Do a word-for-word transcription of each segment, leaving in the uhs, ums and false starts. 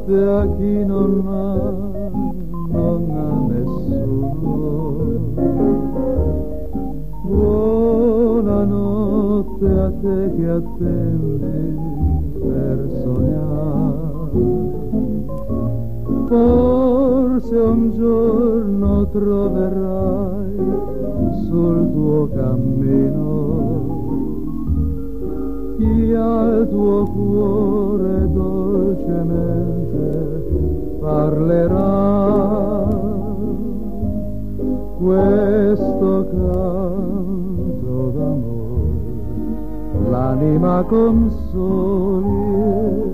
buonanotte a chi non ha, non ha nessuno. Buonanotte a te che attendi per sognare. Forse un giorno troverai sul tuo cammino chi al tuo cuore dolcemente parlerà questo canto d'amore, l'anima consoli.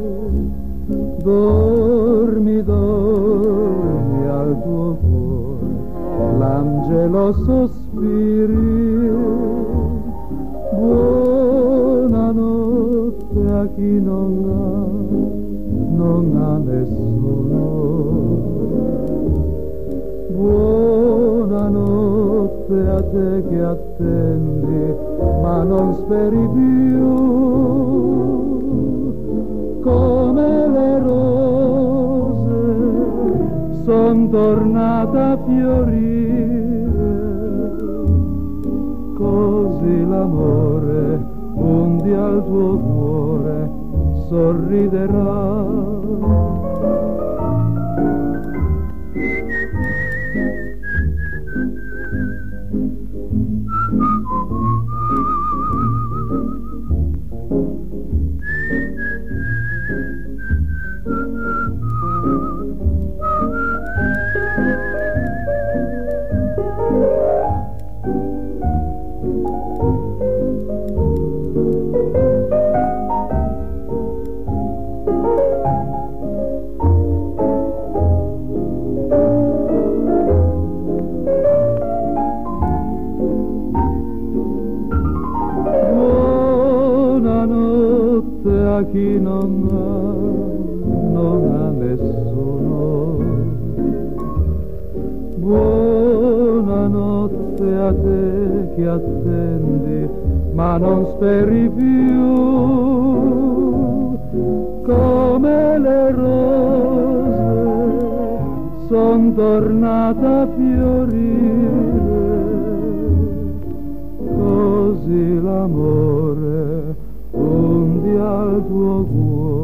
Dormi, dormi al tuo cuore, l'angelo sospiri. Buonanotte a chi non ha, non ha nessuno. Buonanotte a te che attendi, ma non speri più. Come le rose son tornata a fiorire, così l'amore un dia al tuo cuore sorriderà. A chi non ha, non ha nessuno. Buonanotte a te che attendi, ma non speri più. Come le rose son tornata a fiorire, così l'amore un dia al tuo cuore